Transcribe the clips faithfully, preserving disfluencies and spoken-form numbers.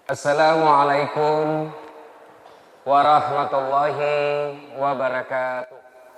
Assalamualaikum warahmatullahi wabarakatuh.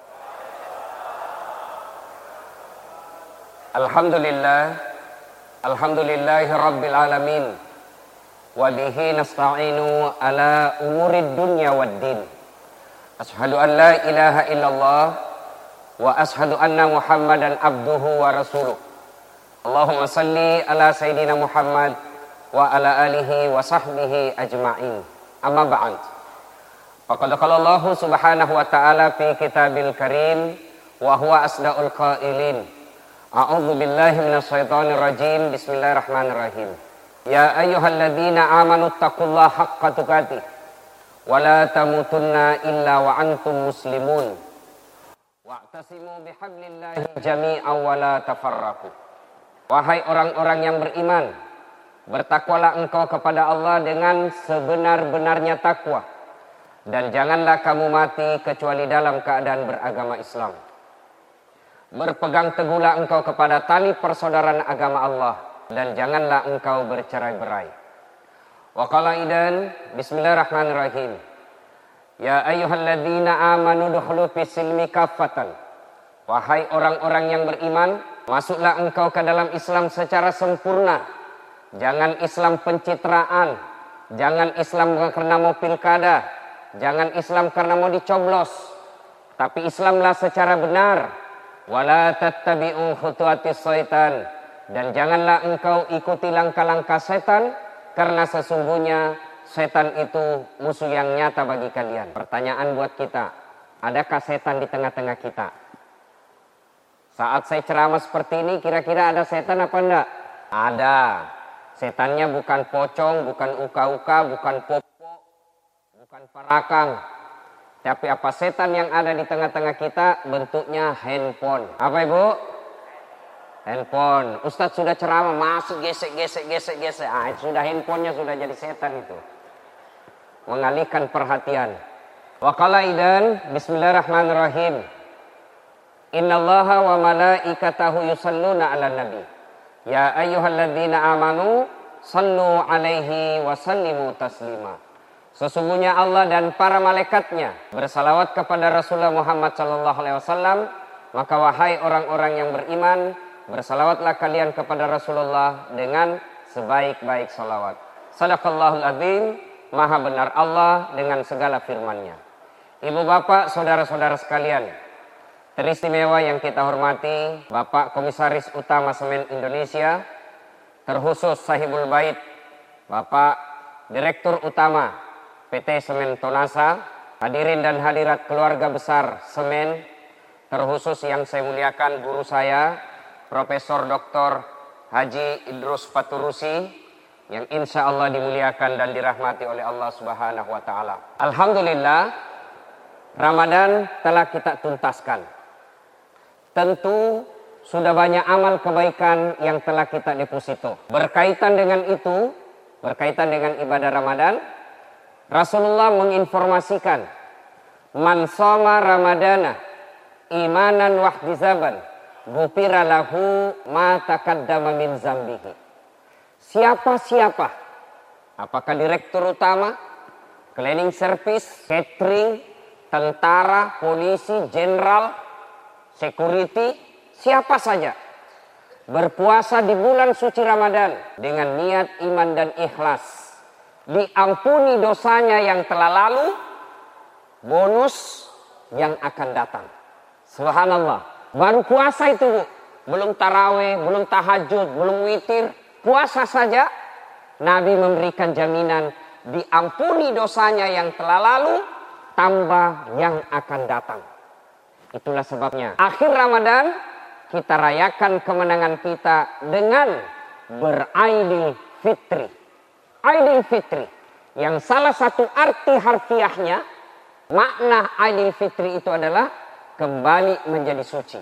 Alhamdulillah, alhamdulillahi rabbil alamin. Wa bihi nasta'inu ala umurid dunya waddin. Ashhadu an la ilaha illallah wa ashhadu anna Muhammadan abduhu wa rasuluh. Allahumma salli ala sayyidina Muhammad wa ala alihi wa sahbihi ajma'in. Amma ba'd. Faqad qala Allah subhanahu wa ta'ala fi kitabil karim wa huwa asdaqul qailin. A'udzu billahi minasy syaithanir rajim. Bismillahirrahmanirrahim. Ya ayyuhalladzina amanu taqullaha haqqa tuqatih wa la tamutunna illa wa antum muslimun. Wa'tasimu bihablillahi jami'an wa la tafarraqu. Wahai orang-orang yang beriman, bertakwalah engkau kepada Allah dengan sebenar-benarnya takwa, dan janganlah kamu mati kecuali dalam keadaan beragama Islam. Berpegang teguhlah engkau kepada tali persaudaraan agama Allah, dan janganlah engkau bercerai-berai. Wa qala idan, bismillahirrahmanirrahim. Ya ayyuhalladzina amanu dukhulu fis silmi kaffatan. Wahai orang-orang yang beriman, masuklah engkau ke dalam Islam secara sempurna. Jangan Islam pencitraan, jangan Islam karena mau pilkada, jangan Islam karena mau dicoblos, tapi Islamlah secara benar. Wala tattabi'u khutuwatis syaitan, dan janganlah engkau ikuti langkah-langkah setan, karena sesungguhnya setan itu musuh yang nyata bagi kalian. Pertanyaan buat kita, adakah setan di tengah-tengah kita? Saat saya ceramah seperti ini, kira-kira ada setan apa enggak? Ada. Setannya bukan pocong, bukan uka-uka, bukan popo, bukan parakang. Tapi apa setan yang ada di tengah-tengah kita? Bentuknya handphone. Apa ibu? Handphone. Ustadz sudah ceramah, masuk gesek, gesek, gesek, gesek. Ah, itu sudah handphonenya sudah jadi setan itu. Mengalihkan perhatian. Wa qala idan, bismillahirrahmanirrahim. Innallaha wa malaikatahu yusalluna ala nabi. Ya ayyuhalladzina amanu sallu alaihi wa sallimu taslima. Sesungguhnya Allah dan para malaikatnya bersalawat kepada Rasulullah Muhammad sallallahu alaihi wasallam. Maka wahai orang-orang yang beriman, bersalawatlah kalian kepada Rasulullah dengan sebaik-baik salawat. Sadaqallahul azim. Maha benar Allah dengan segala firman-Nya. Ibu bapak, saudara-saudara sekalian, teristimewa yang kita hormati Bapak Komisaris Utama Semen Indonesia, terkhusus Sahibul Bait Bapak Direktur Utama P T Semen Tonasa, hadirin dan hadirat keluarga besar Semen, terkhusus yang saya muliakan guru saya Profesor Doktor Haji Idrus Paturusi, yang insya Allah dimuliakan dan dirahmati oleh Allah Subhanahu wa Ta'ala. Alhamdulillah, Ramadan telah kita tuntaskan. Tentu sudah banyak amal kebaikan yang telah kita deposito. Berkaitan dengan itu, berkaitan dengan ibadah Ramadan, Rasulullah menginformasikan, man shoma Ramadana imanan wahtisaban ghufira lahu ma taqaddama min zambihi. Siapa-siapa, apakah direktur utama, cleaning service, catering, tentara, polisi, jenderal, security, siapa saja berpuasa di bulan suci Ramadan dengan niat iman dan ikhlas, diampuni dosanya yang telah lalu, bonus yang akan datang. Subhanallah, baru puasa itu, Bu. Belum taraweh, belum tahajud, belum witir, puasa saja Nabi memberikan jaminan diampuni dosanya yang telah lalu, tambah yang akan datang. Itulah sebabnya akhir Ramadan kita rayakan kemenangan kita dengan beraidil fitri. Aidil fitri yang salah satu arti harfiahnya, makna aidil fitri itu adalah kembali menjadi suci,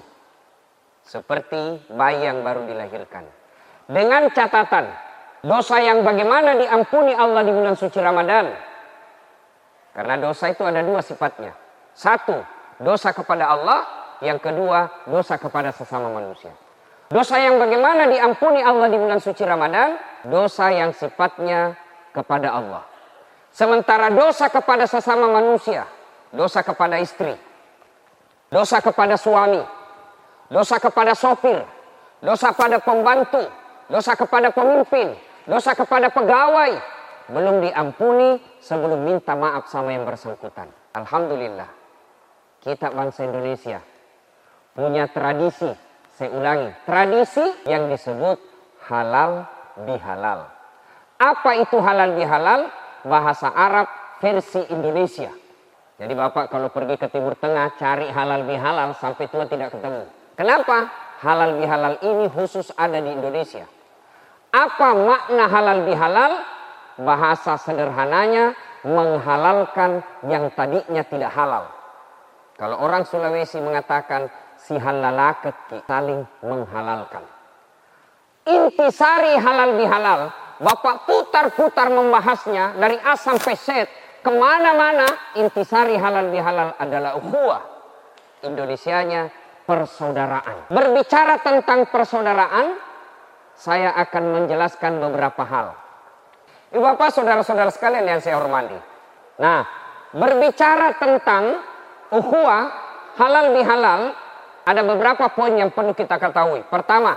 seperti bayi yang baru dilahirkan. Dengan catatan, dosa yang bagaimana diampuni Allah di bulan suci Ramadan? Karena dosa itu ada dua sifatnya. Satu, dosa kepada Allah. Yang kedua, dosa kepada sesama manusia. Dosa yang bagaimana diampuni Allah di bulan suci Ramadan? Dosa yang sifatnya kepada Allah. Sementara dosa kepada sesama manusia, dosa kepada istri, dosa kepada suami, dosa kepada sopir, dosa pada pembantu, dosa kepada pemimpin, dosa kepada pegawai, belum diampuni sebelum minta maaf sama yang bersangkutan. Alhamdulillah, kita bangsa Indonesia punya tradisi, saya ulangi, tradisi yang disebut halal bihalal. Apa itu halal bihalal? Bahasa Arab versi Indonesia. Jadi Bapak kalau pergi ke Timur Tengah cari halal bihalal sampai tua tidak ketemu. Kenapa? Halal bihalal ini khusus ada di Indonesia. Apa makna halal bihalal? Bahasa sederhananya menghalalkan yang tadinya tidak halal. Kalau orang Sulawesi mengatakan si halalakeki, saling menghalalkan. Intisari halal bihalal, Bapak putar-putar membahasnya dari A sampai Z, kemana-mana intisari halal bihalal adalah ukhuwah. Indonesianya persaudaraan. Berbicara tentang persaudaraan, saya akan menjelaskan beberapa hal. Ibu bapak, saudara-saudara sekalian yang saya hormati. Nah, berbicara tentang ukhuwah, halal bihalal, ada beberapa poin yang perlu kita ketahui. Pertama,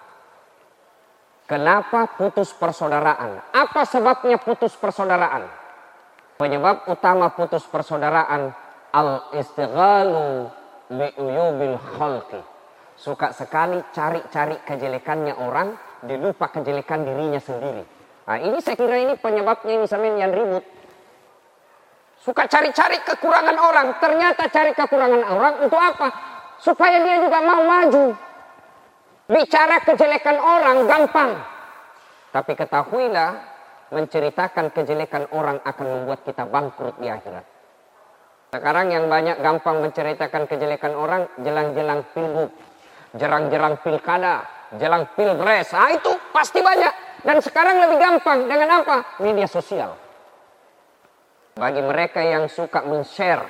kenapa putus persaudaraan? Apa sebabnya putus persaudaraan? Penyebab utama putus persaudaraan, al-istighalu bi'uyubil khalqi. Suka sekali cari-cari kejelekannya orang, dilupa kejelekan dirinya sendiri. Nah ini saya kira ini penyebabnya ini sampean yang ribut. Suka cari-cari kekurangan orang, ternyata cari kekurangan orang untuk apa? Supaya dia juga mau maju. Bicara kejelekan orang gampang. Tapi ketahuilah, menceritakan kejelekan orang akan membuat kita bangkrut di akhirat. Sekarang yang banyak gampang menceritakan kejelekan orang, jelang-jelang pilgub, jelang-jelang pilkada, jelang pilpres. Ah itu pasti banyak. Dan sekarang lebih gampang dengan apa? Media sosial. Bagi mereka yang suka men-share.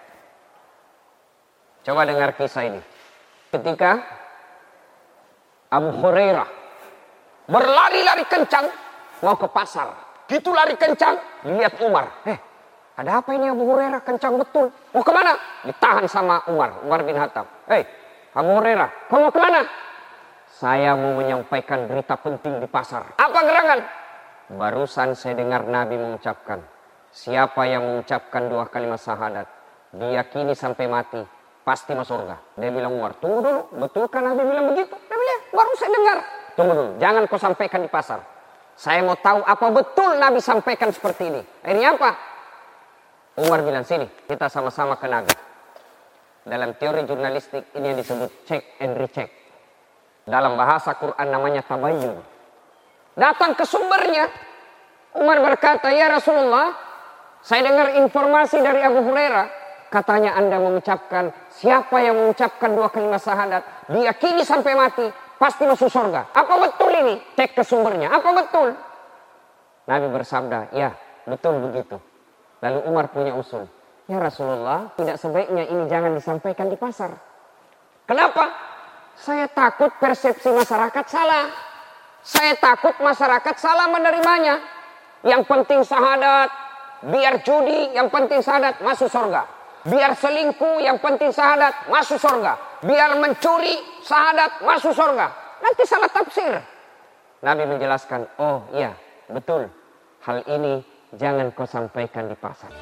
Coba dengar kisah ini. Ketika Abu Hurairah berlari-lari kencang mau ke pasar. Gitu lari kencang, lihat Umar. Eh, ada apa ini Abu Hurairah kencang betul? Mau kemana? Ditahan sama Umar, Umar bin Khattab. Eh, Abu Hurairah, kamu mau kemana? Saya mau menyampaikan berita penting di pasar. Apa gerangan? Barusan saya dengar Nabi mengucapkan, siapa yang mengucapkan dua kalimat syahadat, diyakini sampai mati, pasti masuk surga. Dia bilang, Umar, tunggu dulu, betulkah Nabi bilang begitu? Dia bilang, baru saya dengar. Tunggu dulu, jangan kau sampaikan di pasar. Saya mau tahu apa betul Nabi sampaikan seperti ini. Akhirnya apa? Umar bilang, sini, kita sama-sama ke Naga. Dalam teori jurnalistik ini yang disebut check and recheck. Dalam bahasa Quran namanya tabayyun. Datang ke sumbernya. Umar berkata, ya Rasulullah, saya dengar informasi dari Abu Hurairah. Katanya Anda mengucapkan, siapa yang mengucapkan dua kalimat syahadat, diyakini sampai mati, pasti masuk surga. Apa betul ini? Cek ke sumbernya. Apa betul? Nabi bersabda, ya betul begitu. Lalu Umar punya usul. Ya Rasulullah, tidak sebaiknya ini jangan disampaikan di pasar. Kenapa? Saya takut persepsi masyarakat salah. Saya takut masyarakat salah menerimanya. Yang penting syahadat, biar judi, yang penting syahadat, masuk surga. Biar selingkuh, yang penting syahadat, masuk surga. Biar mencuri, syahadat, masuk surga. Nanti salah tafsir. Nabi menjelaskan, oh iya, betul. Hal ini jangan kau sampaikan di pasar.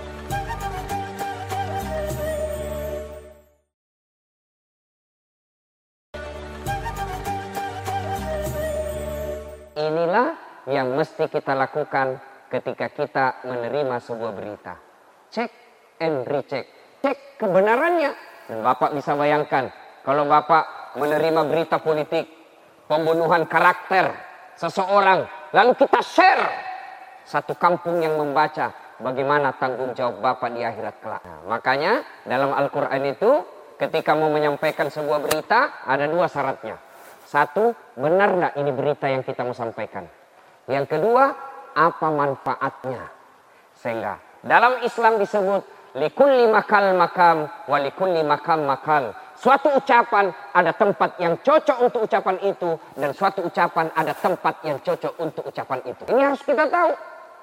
Inilah yang mesti kita lakukan ketika kita menerima sebuah berita. Cek and recheck. Cek kebenarannya. Dan Bapak bisa bayangkan, kalau Bapak menerima berita politik, pembunuhan karakter seseorang, lalu kita share, satu kampung yang membaca, bagaimana tanggung jawab Bapak di akhirat kelak. Nah, makanya dalam Al-Quran itu, ketika mau menyampaikan sebuah berita, ada dua syaratnya. Satu, benar nggak ini berita yang kita mau sampaikan? Yang kedua, apa manfaatnya? Sehingga dalam Islam disebut likulli makal makam wa likulli makam makal. Suatu ucapan ada tempat yang cocok untuk ucapan itu, dan suatu ucapan ada tempat yang cocok untuk ucapan itu. Ini harus kita tahu.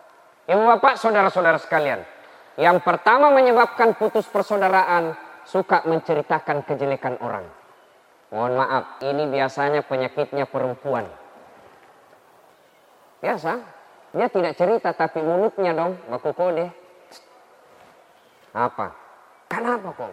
Ibu bapak, saudara-saudara sekalian. Yang pertama menyebabkan putus persaudaraan, suka menceritakan kejelekan orang. Mohon maaf, ini biasanya penyakitnya perempuan. Biasa, dia tidak cerita tapi mulutnya dong, baku kode. Apa? Kenapa kok?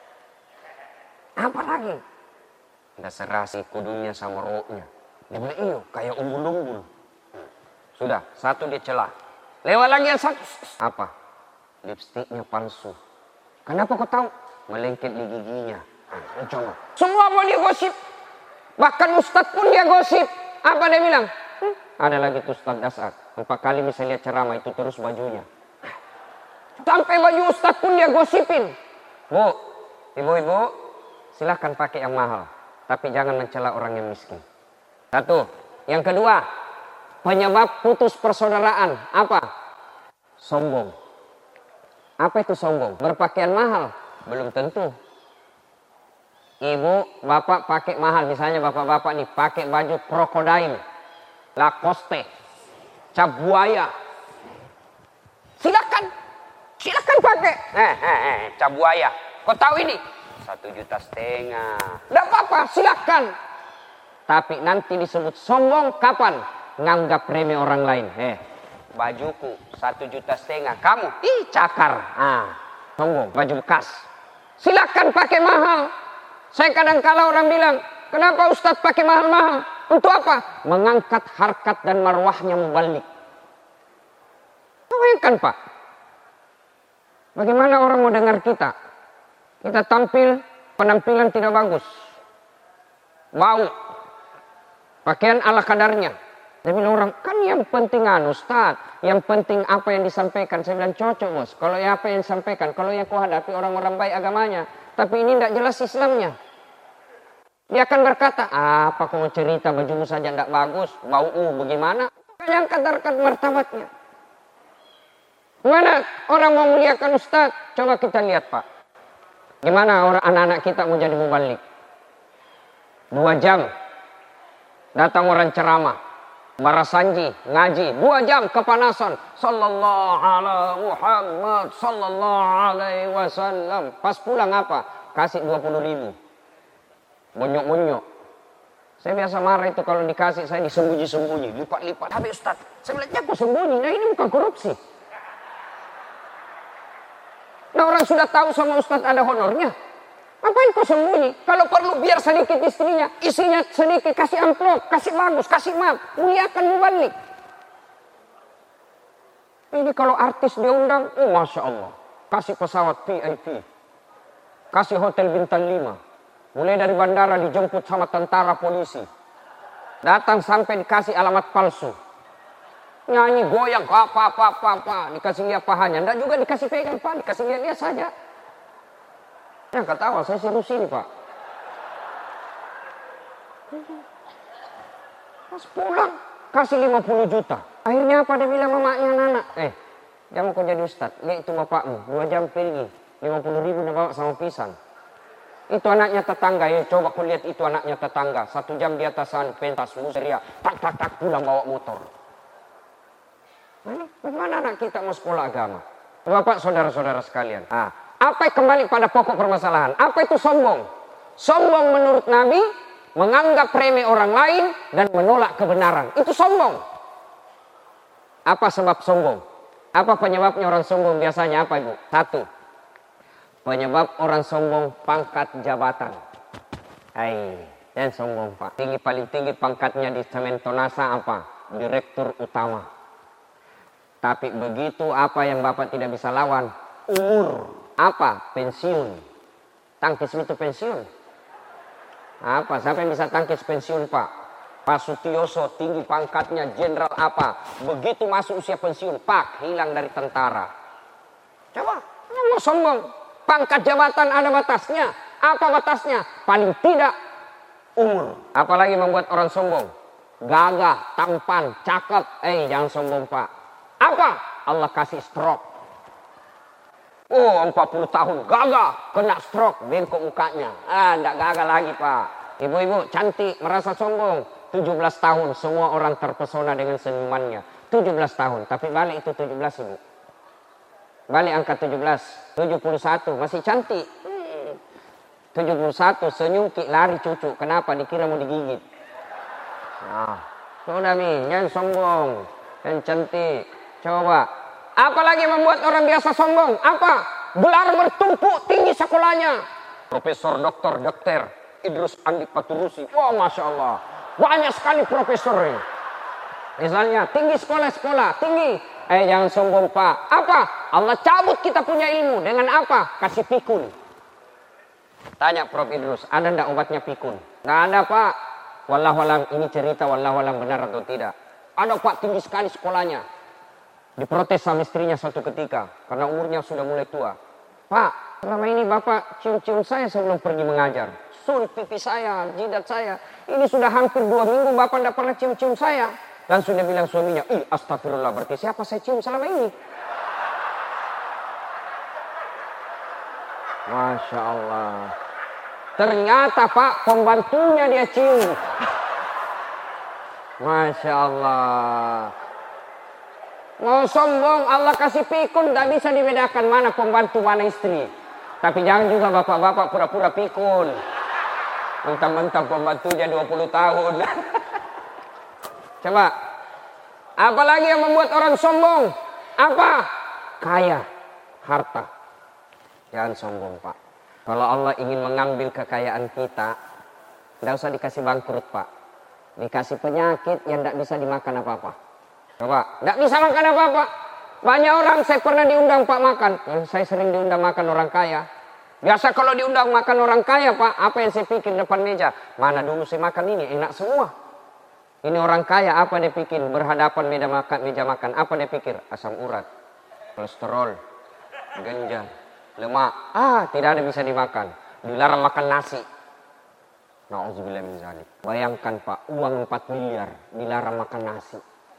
Apa lagi? Ada serasi kudunya sama rohnya. Dia bilang, iyo, kayak umbul-umbul. Sudah, satu dia celah. Lewat lagi yang satu. Apa? Lipstiknya palsu. Kenapa kau tahu? Melengket di giginya. Nah, coba. Semua mau dia gosip. Bahkan ustadz pun dia gosip. Apa dia bilang? Hmm, ada lagi tuh ustadz dasar. Empat kali bisa lihat ceramah itu terus bajunya. Sampai baju ustadz pun dia gosipin. Bu, ibu-ibu, silahkan pakai yang mahal. Tapi jangan mencela orang yang miskin. Satu. Yang kedua, penyebab putus persaudaraan. Apa? Sombong. Apa itu sombong? Berpakaian mahal? Belum tentu. Ibu, bapak pakai mahal. Misalnya bapak-bapak nih pakai baju krokodil, Lacoste, cap buaya. Silakan. Silakan pakai. Eh, eh, eh, cap buaya. Kau tahu ini? Satu juta setengah. Tidak apa-apa, silakan. Tapi nanti disebut sombong kapan? Nganggap remeh orang lain. Eh, bajuku satu juta setengah. Kamu, ih cakar. Ah, sombong, baju bekas. Silakan pakai mahal. Saya kadang kala orang bilang, kenapa Ustadz pakai mahal-mahal? Untuk apa? Mengangkat harkat dan marwahnya mubalik. Bayangkan Pak. Bagaimana orang mau dengar kita? Kita tampil, penampilan tidak bagus. Bau. Pakaian ala kadarnya. Saya bilang orang, kan yang penting anu Ustaz. Yang penting apa yang disampaikan. Saya bilang cocok bos. Kalau ya apa yang disampaikan. Kalau yang kau hadapi orang-orang baik agamanya. Tapi ini tidak jelas Islamnya. Dia akan berkata, apa kau mau cerita bajumu saja tidak bagus. Baumu bagaimana? Yang kadarkan martabatnya. Gimana orang mau muliakan Ustaz? Coba kita lihat Pak. Gimana orang anak-anak kita mau jadi mubalik? Dua jam. Datang orang ceramah. Barasanji, ngaji. Dua jam kepanasan. Sallallahu alaihi Muhammad. Sallallahu alaihi wasallam. Pas pulang apa? Kasih dua puluh ribu. Bonyok-bonyok. Saya biasa marah itu kalau dikasih. Saya disembunyi-sembunyi. Lipat-lipat. Tapi Ustaz, saya bilang, ya kok sembunyi? Nah ini bukan korupsi. Nah orang sudah tahu sama Ustaz ada honornya. Ngapain kau sembunyi? Kalau perlu biar sedikit istrinya. Isinya sedikit. Kasih amplop. Kasih bagus. Kasih map. Muliakan mubalik. Ini kalau artis diundang. Oh Masya Allah. Kasih pesawat V I P. Kasih hotel bintang lima. Mulai dari bandara dijemput sama tentara polisi. Datang sampai dikasih alamat palsu. Nyanyi goyang. Apa, apa, apa, apa. Dikasih lihat pahanya. Nggak juga dikasih pegang Pak. Dikasih lihat-lihat saja. Yang ketawa, saya serius ini Pak. Pas pulang, kasih lima puluh juta. Akhirnya apa dia bilang mamanya anak-anak? Eh, dia mau kau jadi Ustaz. Lihat itu bapakmu, dua jam pergi. lima puluh ribu dia bawa sama pisang. Itu anaknya tetangga, ya coba kau lihat itu anaknya tetangga. Satu jam di atasan, pentas, museria. Tak, tak, tak, pulang bawa motor. Nah, bagaimana anak kita mau sekolah agama? Bapak, saudara-saudara sekalian. Ah. Apa kembali pada pokok permasalahan? Apa itu sombong? Sombong menurut Nabi, menganggap remeh orang lain dan menolak kebenaran. Itu sombong. Apa sebab sombong? Apa penyebabnya orang sombong biasanya apa Ibu? Satu. Penyebab orang sombong pangkat jabatan. Hai, dan sombong Pak. Tinggi paling tinggi pangkatnya di Sementonasa apa? Direktur utama. Tapi begitu apa yang Bapak tidak bisa lawan? Umur. Apa? Pensiun. Tangkis itu pensiun. Apa? Siapa yang bisa tangkis pensiun Pak? Pak Sutioso tinggi pangkatnya jenderal apa? Begitu masuk usia pensiun, Pak hilang dari tentara. Coba, mau sombong. Pangkat jabatan ada batasnya. Apa batasnya? Paling tidak umur. Apalagi membuat orang sombong. Gagah, tampan, cakep. Eh jangan sombong Pak. Apa? Allah kasih stroke. Oh empat puluh tahun gagah, kena stroke, bengkok mukanya. Ah, enggak gagah lagi Pak. Ibu-ibu cantik, merasa sombong. tujuh belas tahun, semua orang terpesona dengan senyumannya. tujuh belas tahun. Tapi balik itu tujuh belas ibu. Balik angka tujuh belas. tujuh puluh satu. Masih cantik. Hmm. tujuh puluh satu. Senyum lari cucu. Kenapa? Dikira mau digigit. Nah. Sudah Mi. Jangan sombong. Dan cantik. Coba. Apalagi membuat orang biasa sombong? Apa? Gelar bertumpuk tinggi sekolahnya. Profesor, doktor, dokter. Idrus Andi Paturusi. Wah, Masya Allah. Banyak sekali profesor ini. Misalnya, tinggi sekolah-sekolah. Tinggi. Eh, jangan sombong Pak. Apa? Allah cabut kita punya ilmu. Dengan apa? Kasih pikun. Tanya Prof Idrus, ada enggak obatnya pikun? Nggak ada Pak. Wallahualam, ini cerita wallahualam benar atau tidak. Ada Pak, tinggi sekali sekolahnya. Diprotes sama istrinya suatu ketika. Karena umurnya sudah mulai tua. Pak, selama ini Bapak cium-cium saya sebelum pergi mengajar. Sun, pipi saya, jidat saya. Ini sudah hampir dua minggu Bapak tidak pernah cium-cium saya. Langsung dia bilang suaminya, ih astagfirullah, berarti siapa saya cium selama ini? Masya Allah. Ternyata Pak, pembantunya dia cium. Masya Allah. Mau sombong, Allah kasih pikun, tak bisa dibedakan mana pembantu, mana istri. Tapi jangan juga bapak-bapak pura-pura pikun. Mentang-mentang pembantunya dua puluh tahun. Coba. Apalagi yang membuat orang sombong? Apa? Kaya. Harta. Jangan sombong Pak. Kalau Allah ingin mengambil kekayaan kita, tidak usah dikasih bangkrut Pak. Dikasih penyakit yang tidak bisa dimakan apa-apa. Coba, tidak bisa makan apa-apa. Banyak orang saya pernah diundang Pak makan. Saya sering diundang makan orang kaya. Biasa kalau diundang makan orang kaya Pak, apa yang saya pikir depan meja? Mana dulu saya makan ini, enak semua. Ini orang kaya, apa dia pikir? Berhadapan meja makan, meja makan. Apa dia pikir? Asam urat, kolesterol, genjang, lemak. Ah, tidak ada bisa dimakan. Dilarang makan nasi. Nauzubillah min zalik. Bayangkan Pak, uang empat miliar dilarang makan nasi.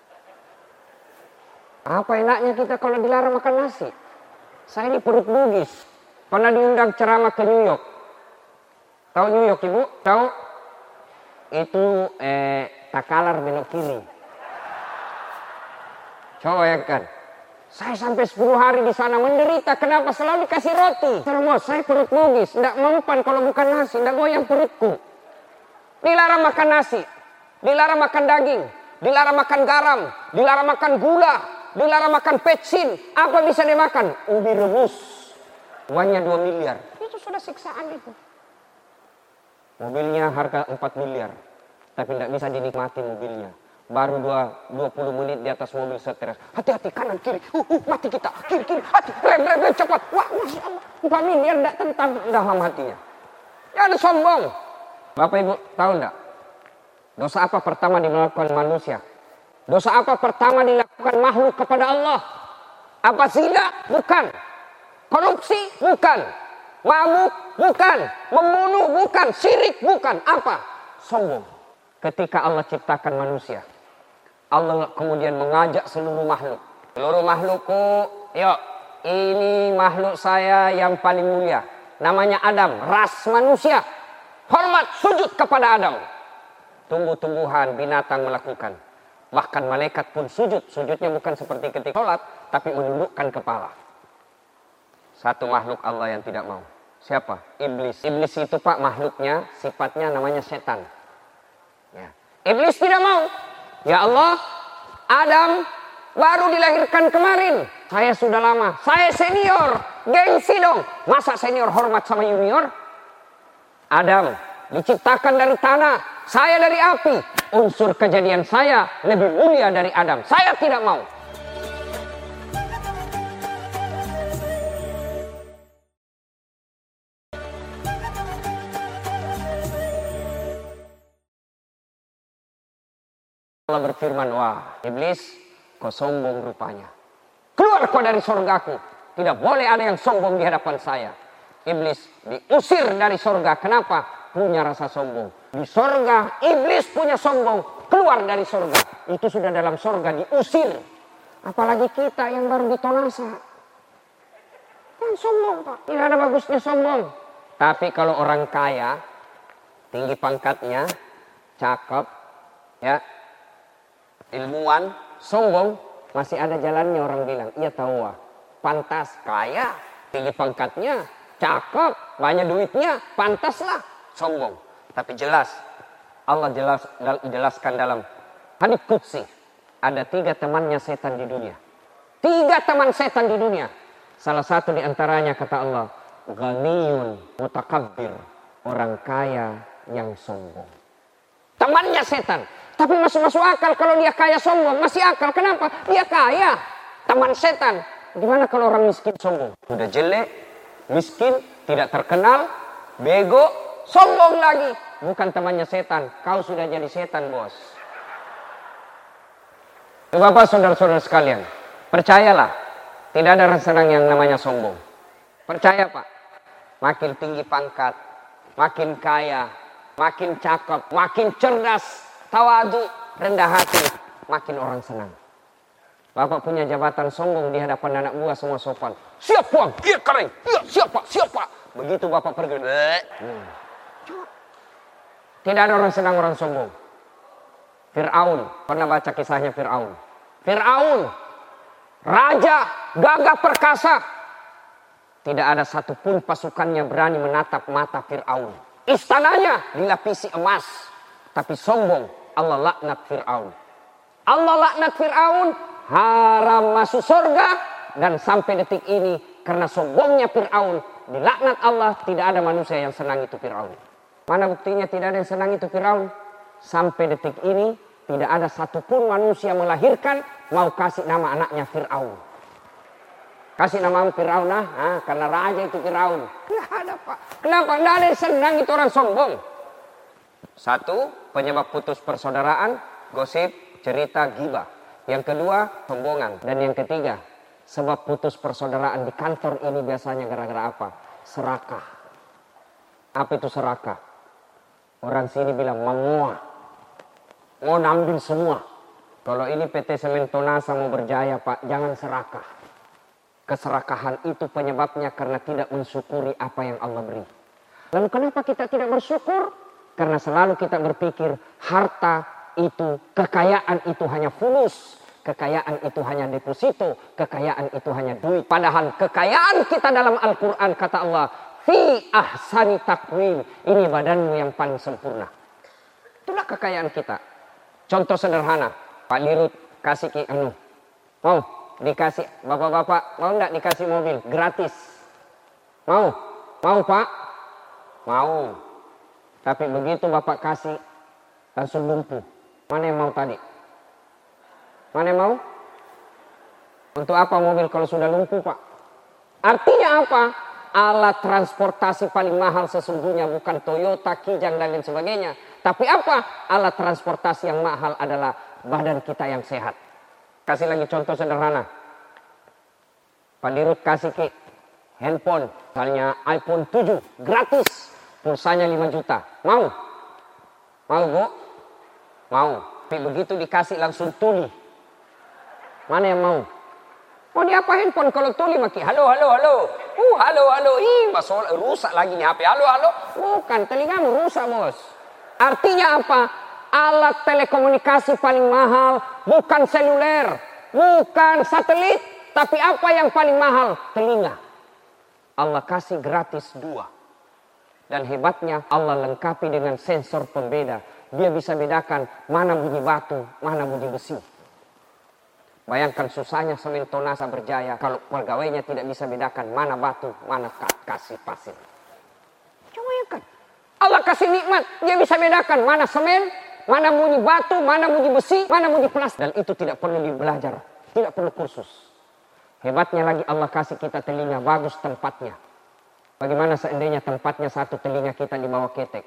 Apa enaknya kita kalau dilarang makan nasi? Saya ini perut bugis. Pernah diundang ceramah ke New York. Tahu New York Ibu? Tahu? Itu eh, Takalar belok kiri. Coba bayangkan. Saya sampai sepuluh hari di sana menderita. Kenapa? Selalu dikasih roti. Terus saya perut bugis. Tidak mempan kalau bukan nasi. Tidak goyang perutku. Dilarang makan nasi. Dilarang makan daging. Dilarang makan garam. Dilarang makan gula. Dilarang makan petsin. Apa bisa dimakan? Ubi rebus. Uangnya dua miliar. Itu sudah siksaan itu. Mobilnya harga empat miliar. Tapi tidak bisa dinikmati mobilnya. Baru dua puluh menit di atas mobil stres. Hati-hati kanan kiri. Uh, uh, mati kita. Kiri kiri. Hati. Rem rem rem cepat. Wah Masya Allah. empat miliar tidak tentang dalam hatinya. Jangan sombong. Bapak Ibu tahu tidak? Dosa apa pertama dilakukan manusia? Dosa apa pertama dilakukan makhluk kepada Allah? Apa zina? Bukan. Korupsi? Bukan. Mabuk? Bukan. Membunuh? Bukan. Syirik? Bukan. Apa? Sombong. Ketika Allah ciptakan manusia, Allah kemudian mengajak seluruh makhluk. Seluruh makhlukku, yuk, ini makhluk saya yang paling mulia. Namanya Adam, ras manusia. Hormat, sujud kepada Adam. Tumbuh-tumbuhan, binatang melakukan. Bahkan malaikat pun sujud. Sujudnya bukan seperti ketika sholat, tapi menundukkan kepala. Satu makhluk Allah yang tidak mau. Siapa? Iblis. Iblis itu Pak makhluknya, sifatnya namanya setan. Ya. Iblis tidak mau. Ya Allah, Adam baru dilahirkan kemarin. Saya sudah lama. Saya senior. Gengsi dong. Masa senior hormat sama junior? Adam diciptakan dari tanah. Saya dari api. Unsur kejadian saya lebih mulia dari Adam. Saya tidak mau. Allah berfirman, wah iblis kau sombong rupanya. Keluar kau dari surgaku. Tidak boleh ada yang sombong di hadapan saya. Iblis diusir dari surga. Kenapa? Punya rasa sombong. Di surga iblis punya sombong. Keluar dari surga. Itu sudah dalam surga diusir. Apalagi kita yang baru ditonasa. Kan sombong Pak. Tidak ada bagusnya sombong. Tapi kalau orang kaya, tinggi pangkatnya, cakep, ya, ilmuwan, sombong, Masih ada jalannya orang bilang, iya tahu wah. Pantas, kaya, tinggi pangkatnya, cakep, banyak duitnya, pantaslah sombong. Tapi jelas, Allah jelas jelaskan dalam hadits qudsi, ada tiga temannya setan di dunia. Tiga teman setan di dunia. Salah satu di antaranya kata Allah, ghaniyun mutakabbir, orang kaya yang sombong. Temannya setan. Tapi masuk-masuk akal kalau dia kaya sombong. Masih akal. Kenapa? Dia kaya. Teman setan. Gimana kalau orang miskin sombong? Udah jelek, miskin, tidak terkenal, bego, sombong lagi. Bukan temannya setan. Kau sudah jadi setan, bos. Bapak, saudara-saudara sekalian. Percayalah. Tidak ada rasa senang yang namanya sombong. Percaya, Pak. Makin tinggi pangkat, makin kaya, makin cakep, makin cerdas, tawadu, rendah hati, makin orang senang. Bapak punya jabatan sombong di hadapan anak buah semua sopan. Siap Bang, iya keren, iya siapa, siapa. Begitu Bapak pergi, hmm. Tidak ada orang senang orang sombong. Fir'aun, pernah baca kisahnya Fir'aun. Fir'aun, raja, gagah perkasa. Tidak ada satupun pasukannya berani menatap mata Fir'aun. Istananya dilapisi emas, tapi sombong. Allah laknat Fir'aun. Allah laknat Fir'aun, haram masuk surga, dan sampai detik ini karena sombongnya Fir'aun dilaknat Allah. Tidak ada manusia yang senang itu Fir'aun. Mana buktinya tidak ada yang senang itu Fir'aun? Sampai detik ini tidak ada satupun manusia melahirkan mau kasih nama anaknya Fir'aun. Kasih nama Fir'aun ah, ah karena raja itu Fir'aun. Tidak ada Pak. Kenapa? Tidak ada yang senang itu orang sombong. Satu, penyebab putus persaudaraan, gosip, cerita, ghibah. Yang kedua, sombongan. Dan yang ketiga, sebab putus persaudaraan di kantor ini biasanya gara-gara apa? Serakah. Apa itu serakah? Orang sini bilang menguah. Mau ambil semua. Kalau ini P T Semen Tonasa mau berjaya Pak, jangan serakah. Keserakahan itu penyebabnya karena tidak mensyukuri apa yang Allah beri. Lalu kenapa kita tidak bersyukur? Karena selalu kita berpikir harta itu, kekayaan itu hanya fulus. Kekayaan itu hanya deposito. Kekayaan itu hanya duit. Padahal kekayaan kita dalam Al-Quran kata Allah, fi ahsani takwim. Ini badanmu yang paling sempurna. Itulah kekayaan kita. Contoh sederhana. Pak Dirut kasih ki anu. Mau dikasih, bapak-bapak mau nggak dikasih mobil? Gratis. Mau? Mau Pak? Mau. Tapi begitu Bapak kasih, langsung lumpuh. Mana yang mau tadi? Mana yang mau? Untuk apa mobil kalau sudah lumpuh Pak? Artinya apa? Alat transportasi paling mahal sesungguhnya bukan Toyota, Kijang, dan lain sebagainya. Tapi apa? Alat transportasi yang mahal adalah badan kita yang sehat. Kasih lagi contoh sederhana. Pak Dirut kasih ke handphone, misalnya iPhone tujuh, gratis. Pulsanya lima juta. Mau? Mau Bu? Mau. Tapi begitu dikasih langsung tuli. Mana yang mau? Oh dia apa handphone kalau tuli maki? Halo, halo, halo. Uh, halo, halo. Ih, masuk rusak lagi nih H P. Halo, halo. Bukan, telingamu rusak bos. Artinya apa? Alat telekomunikasi paling mahal bukan seluler, bukan satelit. Tapi apa yang paling mahal? Telinga. Allah kasih gratis dua. Dan hebatnya Allah lengkapi dengan sensor pembeda. Dia bisa bedakan mana bunyi batu, mana bunyi besi. Bayangkan susahnya Semen Tonasa berjaya kalau pegawainya tidak bisa bedakan mana batu, mana kasih pasir. Coba bayangkan. Allah kasih nikmat, dia bisa bedakan mana semen, mana bunyi batu, mana bunyi besi, mana bunyi plastik. Dan itu tidak perlu dibelajar, tidak perlu kursus. Hebatnya lagi Allah kasih kita telinga, bagus tempatnya. Bagaimana seandainya tempatnya satu telinga kita di bawah ketek?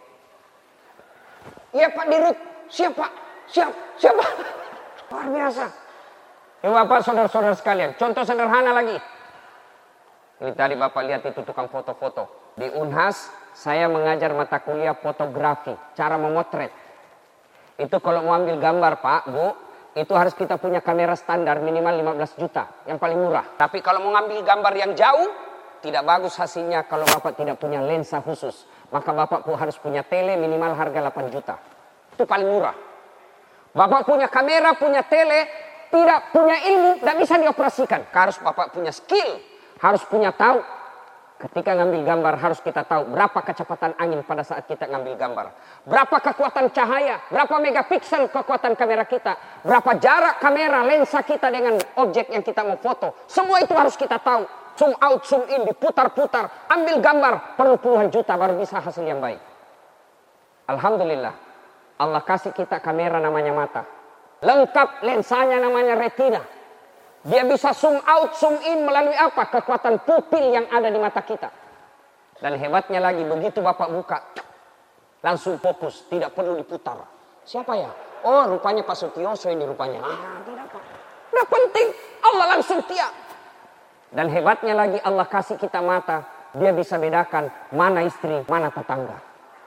Iya Pak Dirut, siap Pak, siap, siap Pak. Luar biasa. Ya Bapak, saudara-saudara sekalian, contoh sederhana lagi. Ini tadi Bapak lihat itu tukang foto-foto. Di Unhas, saya mengajar mata kuliah fotografi, cara memotret. Itu kalau mau ambil gambar Pak, Bu, itu harus kita punya kamera standar minimal lima belas juta, yang paling murah. Tapi kalau mau ngambil gambar yang jauh, tidak bagus hasilnya kalau Bapak tidak punya lensa khusus. Maka Bapak harus punya tele minimal harga delapan juta. Itu paling murah. Bapak punya kamera, punya tele, tidak punya ilmu, tidak bisa dioperasikan. Harus Bapak punya skill, harus punya tahu. Ketika ngambil gambar harus kita tahu berapa kecepatan angin pada saat kita ngambil gambar. Berapa kekuatan cahaya, berapa megapiksel kekuatan kamera kita. Berapa jarak kamera, lensa kita dengan objek yang kita mau foto. Semua itu harus kita tahu. Zoom out, zoom in, diputar-putar. Ambil gambar, perlu puluhan juta baru bisa hasil yang baik. Alhamdulillah, Allah kasih kita kamera namanya mata. Lengkap lensanya namanya retina. Dia bisa zoom out, zoom in melalui apa? Kekuatan pupil yang ada di mata kita. Dan hebatnya lagi, begitu Bapak buka, langsung fokus, tidak perlu diputar. Siapa ya? Oh, rupanya Pak Sutioso ini rupanya. Ah, tidak Pak. Tidak penting, Allah langsung tiap. Dan hebatnya lagi Allah kasih kita mata, dia bisa bedakan mana istri, mana tetangga.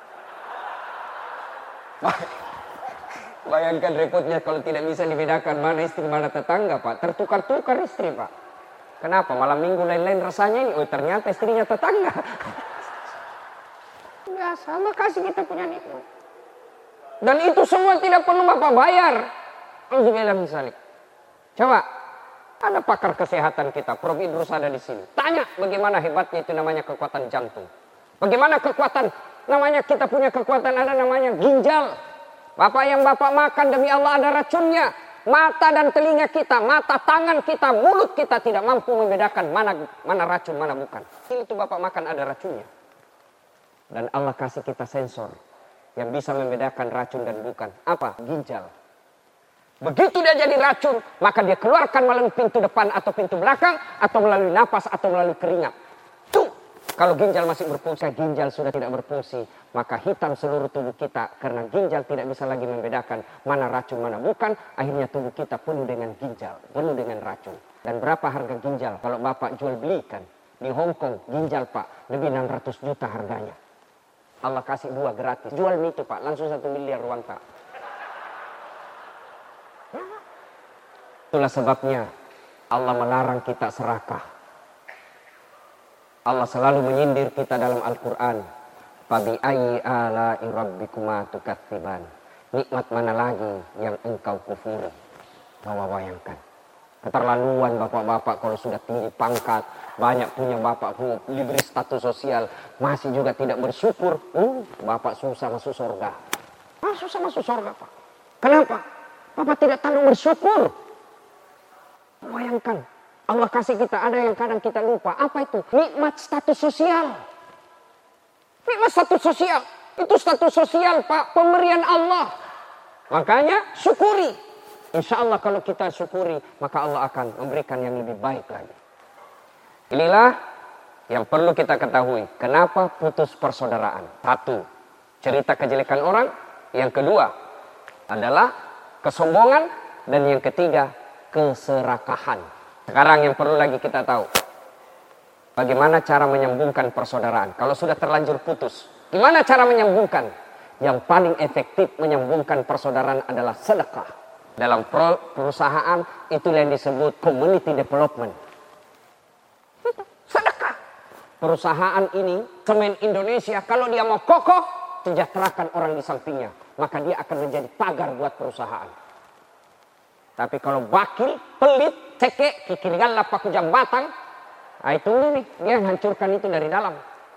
Bayangkan repotnya kalau tidak bisa dibedakan mana istri mana tetangga Pak. Tertukar-tukar istri Pak. Kenapa? Malam minggu lain-lain rasanya ini. Oh ternyata istrinya tetangga. Biasa Allah kasih kita punya nikmat. Dan itu semua tidak perlu Bapak bayar. Alhamdulillah misalnya. Coba. Ada pakar kesehatan kita. Prof Idrus ada di sini. Tanya bagaimana hebatnya itu namanya kekuatan jantung. Bagaimana kekuatan namanya kita punya kekuatan ada namanya ginjal. Bapak yang Bapak makan demi Allah ada racunnya. Mata dan telinga kita, mata, tangan kita, mulut kita tidak mampu membedakan mana mana racun, mana bukan. Itu Bapak makan ada racunnya. Dan Allah kasih kita sensor yang bisa membedakan racun dan bukan. Apa? Ginjal. Begitu dia jadi racun, maka dia keluarkan melalui pintu depan atau pintu belakang, atau melalui napas atau melalui keringat. Tuh, kalau ginjal masih berfungsi, ginjal sudah tidak berfungsi, maka hitam seluruh tubuh kita. Karena ginjal tidak bisa lagi membedakan mana racun, mana bukan. Akhirnya tubuh kita penuh dengan ginjal, penuh dengan racun. Dan berapa harga ginjal? Kalau Bapak jual belikan di Hong Kong, ginjal Pak, lebih enam ratus juta harganya. Allah kasih dua gratis. Jual itu Pak, langsung satu miliar uang Pak. Itulah sebabnya Allah melarang kita serakah. Allah selalu menyindir kita dalam Al-Quran. Fabi ayyi ala'i rabbikuma tukatsiban. Nikmat mana lagi yang engkau kufuri? Bawa bayangkan. Keterlaluan bapak-bapak kalau sudah tinggi pangkat. Banyak punya bapak diberi status sosial. Masih juga tidak bersyukur. Hmm, bapak susah masuk surga. Ah, susah masuk surga Pak. Kenapa? Bapak tidak tahu bersyukur. Bayangkan. Allah kasih kita, ada yang kadang kita lupa. Apa itu? Nikmat status sosial. Nikmat status sosial. Itu status sosial Pak, pemberian Allah. Makanya syukuri. Insya Allah kalau kita syukuri, maka Allah akan memberikan yang lebih baik lagi. Inilah yang perlu kita ketahui. Kenapa putus persaudaraan? Satu, cerita kejelekan orang. Yang kedua adalah kesombongan. Dan yang ketiga, keserakahan. Sekarang yang perlu lagi kita tahu, bagaimana cara menyambungkan persaudaraan. Kalau sudah terlanjur putus, gimana cara menyambungkan? Yang paling efektif menyambungkan persaudaraan adalah sedekah. Dalam perusahaan itu yang disebut community development. Sedekah. Perusahaan ini, Semen Indonesia, kalau dia mau kokoh, sejahterakan orang di sampingnya. Maka dia akan menjadi pagar buat perusahaan. Tapi kalau bakil, pelit, cekek, kikirigan lapak jam batang, nah itu nih, dia hancurkan itu dari dalam.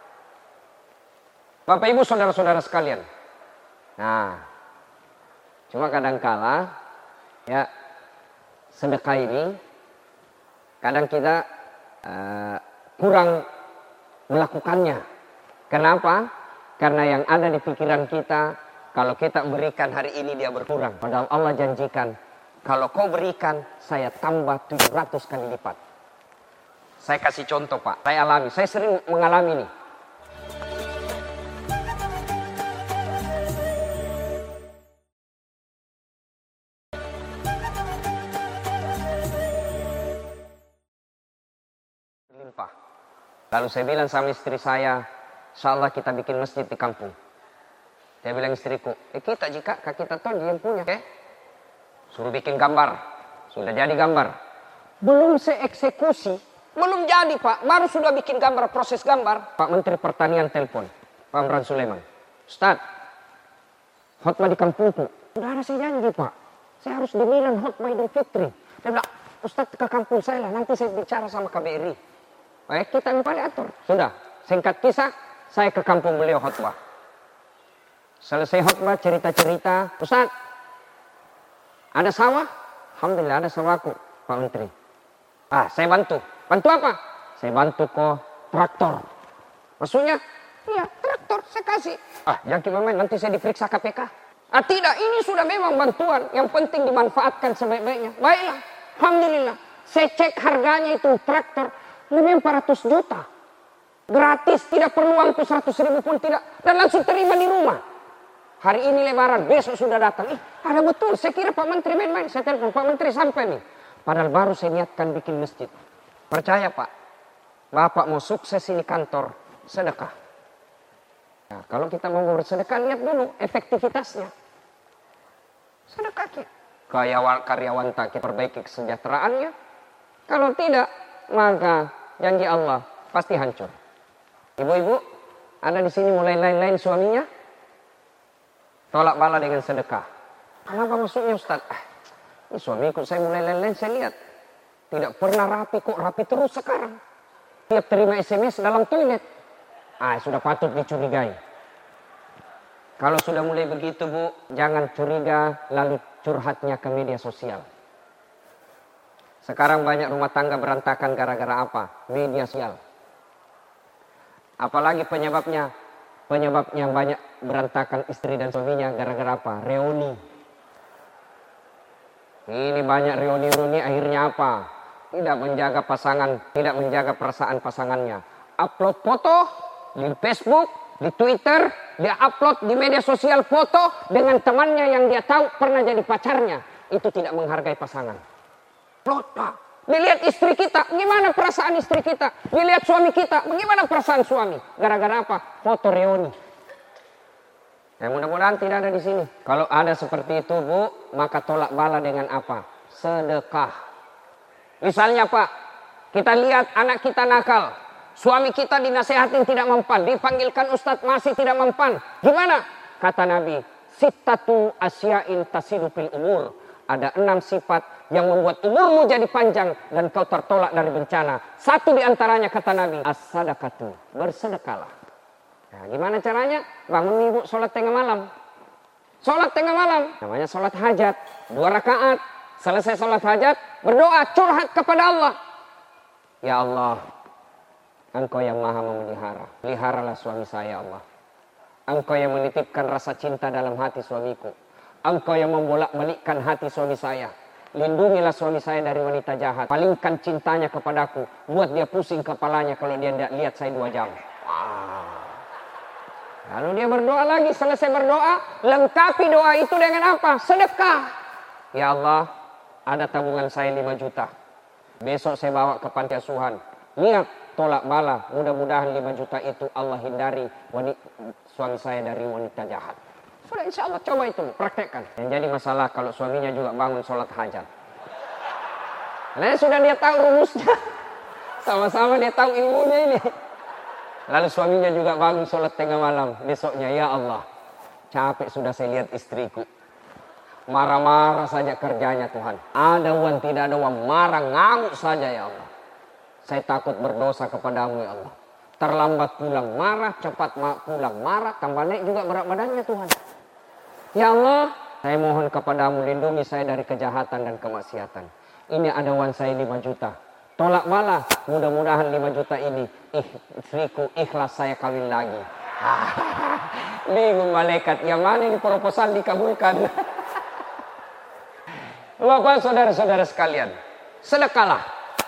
Bapak Ibu saudara-saudara sekalian. Nah, cuma kadangkala ya sedekah ini kadang kita uh, kurang melakukannya. Kenapa? Karena yang ada di pikiran kita, kalau kita berikan hari ini dia berkurang. Padahal Allah janjikan, kalau kau berikan, saya tambah tujuh ratus kali lipat. Saya kasih contoh Pak, saya alami, saya sering mengalami ini. Limpah. Lalu saya bilang sama istri saya, insya Allah kita bikin masjid di kampung. Dia bilang istriku, eh kita jika kaki kita tahu dia yang punya, eh? Suruh bikin gambar. Sudah jadi gambar. Belum saya eksekusi. Belum jadi Pak. Baru sudah bikin gambar, proses gambar. Pak Menteri Pertanian telepon. Pak Amran Sulaiman. Ustaz, khotbah di kampungku. Sudah ada saya janji Pak. Saya harus di Milan khotbah Idul Fitri. Dia bilang, Ustadz ke kampung saya lah, nanti saya bicara sama K B R I. Baik, kita yang paling atur. Sudah, singkat kisah, saya ke kampung beliau khutbah. Selesai khutbah, cerita-cerita, Ustadz, ada sawah? Alhamdulillah ada sawahku, Pak Menteri. Ah, saya bantu. Bantu apa? Saya bantu kok traktor. Maksudnya? Iya, traktor saya kasih. Ah, jangan gimana, nanti saya diperiksa K P K. Ah, tidak, ini sudah memang bantuan. Yang penting dimanfaatkan sebaik-baiknya. Baiklah, alhamdulillah. Saya cek harganya itu traktor lebih empat ratus juta. Gratis, tidak perlu ongkos seratus ribu pun tidak. Dan langsung terima di rumah. Hari ini lebaran, besok sudah datang. Ih, ada betul. Saya kira Pak Menteri main-main. Saya telepon, Pak Menteri sampai nih. Padahal baru saya niatkan bikin masjid. Percaya Pak, Bapak mau sukses ini kantor, sedekah. Nah, kalau kita mau bersedekah, lihat dulu efektivitasnya. Sedekah kita. Karyawan, karyawan tak kita perbaiki kesejahteraannya. Kalau tidak, maka janji Allah pasti hancur. Ibu-ibu, ada di sini mulai lain-lain suaminya. Tolak bala dengan sedekah. Kenapa maksudnya Ustaz? Ah, ini suami ikut saya mulai lain-lain, saya lihat. Tidak pernah rapi, kok rapi terus sekarang. Tiap terima S M S dalam toilet. Ah, sudah patut dicurigai. Kalau sudah mulai begitu Bu, jangan curiga lalu curhatnya ke media sosial. Sekarang banyak rumah tangga berantakan gara-gara apa? Media sosial. Apalagi penyebabnya? Penyebabnya banyak berantakan istri dan suaminya gara-gara apa? Reuni. Ini banyak reuni-reuni akhirnya apa? Tidak menjaga pasangan, tidak menjaga perasaan pasangannya. Upload foto di Facebook, di Twitter, dia upload di media sosial foto dengan temannya yang dia tahu pernah jadi pacarnya. Itu tidak menghargai pasangan. Upload Pak. Dilihat istri kita, gimana perasaan istri kita? Dilihat suami kita, bagaimana perasaan suami? Gara-gara apa? Foto reuni. Ya mudah-mudahan tidak ada di sini. Kalau ada seperti itu Bu, maka tolak bala dengan apa? Sedekah. Misalnya Pak, kita lihat anak kita nakal. Suami kita dinasehatin tidak mempan. Dipanggilkan Ustadz masih tidak mempan. Gimana? Kata Nabi, sittatu asya'in tasilu fil umur. Ada enam sifat yang membuat umurmu jadi panjang dan kau tertolak dari bencana. Satu diantaranya kata Nabi, as-sadaqatu, bersedekahlah. Nah, gimana caranya? Bangun nih Bu, sholat tengah malam. Sholat tengah malam, namanya sholat hajat. Dua rakaat, selesai sholat hajat, berdoa, curhat kepada Allah. Ya Allah, Engkau yang maha memelihara. Peliharalah suami saya Allah. Engkau yang menitipkan rasa cinta dalam hati suamiku. Engkau yang membolak-balikkan hati suami saya. Lindungilah suami saya dari wanita jahat. Palingkan cintanya kepadaku. Buat dia pusing kepalanya kalau dia tidak lihat saya dua jam. Wow. Lalu dia berdoa lagi. Selesai berdoa, lengkapi doa itu dengan apa? Sedekah. Ya Allah, ada tabungan saya lima juta. Besok saya bawa ke panti asuhan. Niat tolak bala. Mudah-mudahan lima juta itu Allah hindari wanita, suami saya dari wanita jahat. Sudah insya Allah coba itu, praktekkan. Yang jadi masalah kalau suaminya juga bangun sholat hajat. Karena sudah dia tahu rumusnya. Sama-sama dia tahu ilmunya ini. Lalu suaminya juga bangun sholat tengah malam. Besoknya, ya Allah, capek sudah saya lihat istriku. Marah-marah saja kerjanya Tuhan. Ada uang, tidak ada uang, marah, ngamuk saja ya Allah. Saya takut berdosa kepadamu ya Allah. Terlambat pulang marah, cepat pulang marah, tambah naik juga berat badannya Tuhan. Ya Allah, saya mohon kepadamu lindungi saya dari kejahatan dan kemaksiatan. Ini ada uang saya lima juta. Tolak bala, mudah-mudahan lima juta ini ih, istriku ikhlas saya kawin lagi. Bingung malaikat, yang mana ini proposal dikabulkan? Bapak saudara-saudara sekalian, sedekahlah.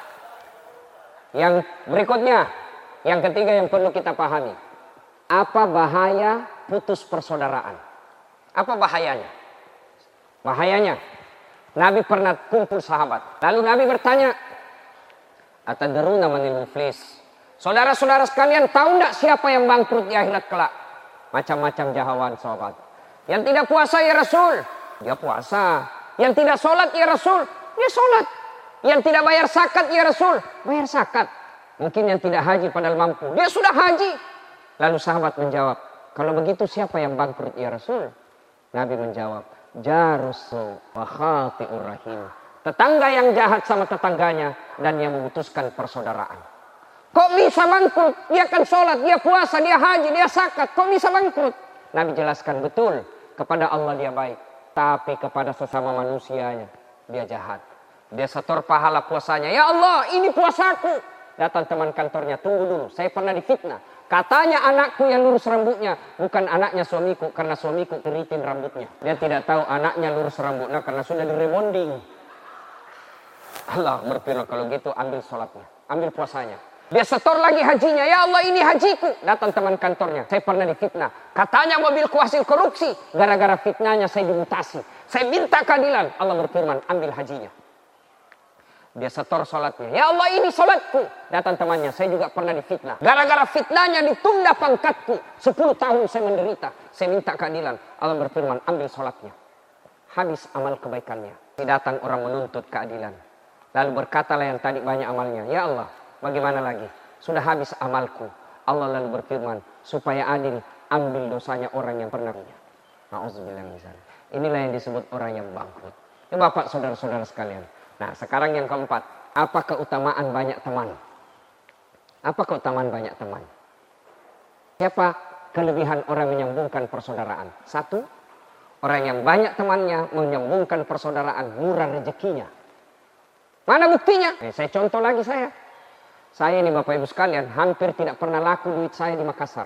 Yang berikutnya, yang ketiga yang perlu kita pahami. Apa bahaya putus persaudaraan? Apa bahayanya? Bahayanya, Nabi pernah kumpul sahabat. Lalu Nabi bertanya, atadruna manil muflis? Saudara-saudara sekalian, tahu tidak siapa yang bangkrut di akhirat kelak? Macam-macam jawaban sahabat. Yang tidak puasa ya Rasul, dia puasa. Yang tidak sholat ya Rasul, dia sholat. Yang tidak bayar zakat ya Rasul, bayar zakat. Mungkin yang tidak haji padahal mampu, dia sudah haji. Lalu sahabat menjawab, kalau begitu siapa yang bangkrut ya Rasul? Nabi menjawab, jarusu wa khati'ur rahim. Tetangga yang jahat sama tetangganya dan yang memutuskan persaudaraan. Kok bisa bangkrut? Dia kan sholat, dia puasa, dia haji, dia zakat. Kok bisa bangkrut? Nabi jelaskan betul. Kepada Allah dia baik. Tapi kepada sesama manusianya dia jahat. Dia setor pahala puasanya. Ya Allah, ini puasaku. Datang teman kantornya, tunggu dulu. Saya pernah difitnah. Katanya anakku yang lurus rambutnya. Bukan anaknya suamiku. Karena suamiku keriting rambutnya. Dia tidak tahu anaknya lurus rambutnya karena sudah direbonding. Allah berfirman, kalau gitu ambil sholatnya. Ambil puasanya. Dia setor lagi hajinya. Ya Allah, ini hajiku. Datang teman kantornya. Saya pernah difitnah. Katanya mobilku hasil korupsi. Gara-gara fitnahnya saya dimutasi. Saya minta keadilan. Allah berfirman, ambil hajinya. Dia setor sholatnya. Ya Allah, ini sholatku. Datang temannya, saya juga pernah difitnah. Gara-gara fitnahnya ditunda pangkatku. Sepuluh tahun saya menderita. Saya minta keadilan. Allah berfirman, ambil sholatnya. Habis amal kebaikannya. Datang orang menuntut keadilan. Lalu berkatalah yang tadi banyak amalnya. Ya Allah, bagaimana lagi? Sudah habis amalku. Allah lalu berfirman, supaya adil, ambil dosanya orang yang pernah punya. Na'udzubillah min dzalik. Inilah yang disebut orang yang bangkrut. Ya Bapak, saudara-saudara sekalian. Nah, sekarang yang keempat, apa keutamaan banyak teman? Apa keutamaan banyak teman? Siapa kelebihan orang menyambungkan persaudaraan? Satu, orang yang banyak temannya menyambungkan persaudaraan, murah rezekinya. Mana buktinya? Eh, saya contoh lagi saya. Saya ini Bapak Ibu sekalian, hampir tidak pernah laku duit saya di Makassar.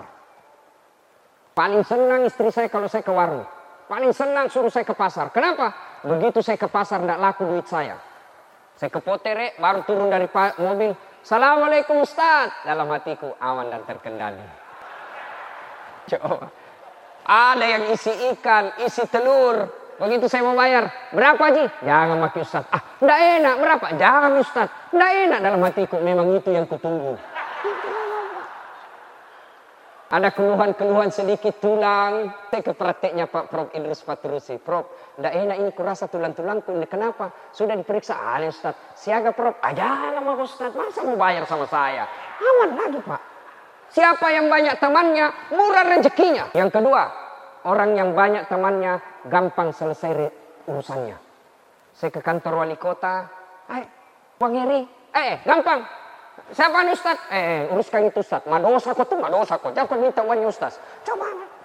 Paling senang istri saya kalau saya ke warung. Paling senang suruh saya ke pasar. Kenapa? Begitu saya ke pasar tidak laku duit saya. Saya ke Potere, baru turun dari mobil. Assalamualaikum Ustaz. Dalam hatiku aman dan terkendali. Coba. Ada yang isi ikan, isi telur. Begitu saya mau bayar. Berapa Ji? Jangan maki Ustaz. Ah, enggak enak. Berapa? Jangan Ustaz. Enggak enak. Dalam hatiku memang itu yang kutunggu. Ada keluhan-keluhan sedikit tulang. Saya ke prakteknya Pak Prof Idrus Patrusi. Prof, tidak enak ini kurasa tulang-tulangku. Kenapa? Sudah diperiksa. Ah, Ustaz. Siaga Prof. Ah, jangan sama Ustaz. Masa mau bayar sama saya? Aman lagi Pak. Siapa yang banyak temannya, murah rezekinya. Yang kedua, orang yang banyak temannya, gampang selesai urusannya. Saya ke kantor wali kota. Eh, Bang Heri. Eh, gampang. Siapa nih Ustaz? Eh, uruskan itu Ustaz. Madosa kok tuh, madosa kok. Jangan minta uangnya Ustaz. Coba.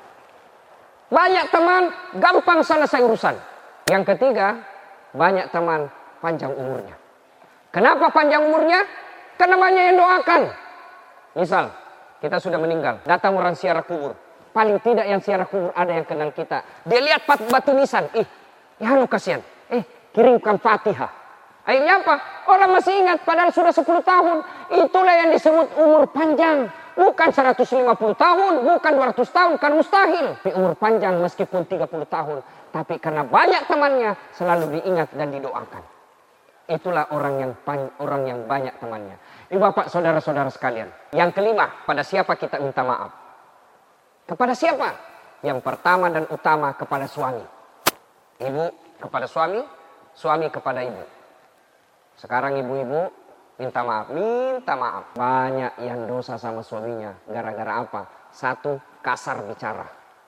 Banyak teman, gampang selesai urusan. Yang ketiga, banyak teman, panjang umurnya. Kenapa panjang umurnya? Karena banyak yang doakan. Misal, kita sudah meninggal. Datang orang ziarah kubur. Paling tidak yang ziarah kubur ada yang kenal kita. Dia lihat batu nisan. Ih, ya lu kasihan. Eh, kirimkan Fatihah. Akhirnya apa? Orang masih ingat padahal sudah sepuluh tahun. Itulah yang disebut umur panjang. Bukan seratus lima puluh tahun, bukan dua ratus tahun, kan mustahil. Tapi umur panjang meskipun tiga puluh tahun. Tapi karena banyak temannya selalu diingat dan didoakan. Itulah orang yang orang yang banyak temannya. Ini Bapak, saudara-saudara sekalian. Yang kelima, pada siapa kita minta maaf? Kepada siapa? Yang pertama dan utama kepada suami. Ibu kepada suami, suami kepada ibu. Sekarang ibu-ibu minta maaf, minta maaf. Banyak yang dosa sama suaminya. Gara-gara apa? Satu, kasar bicara.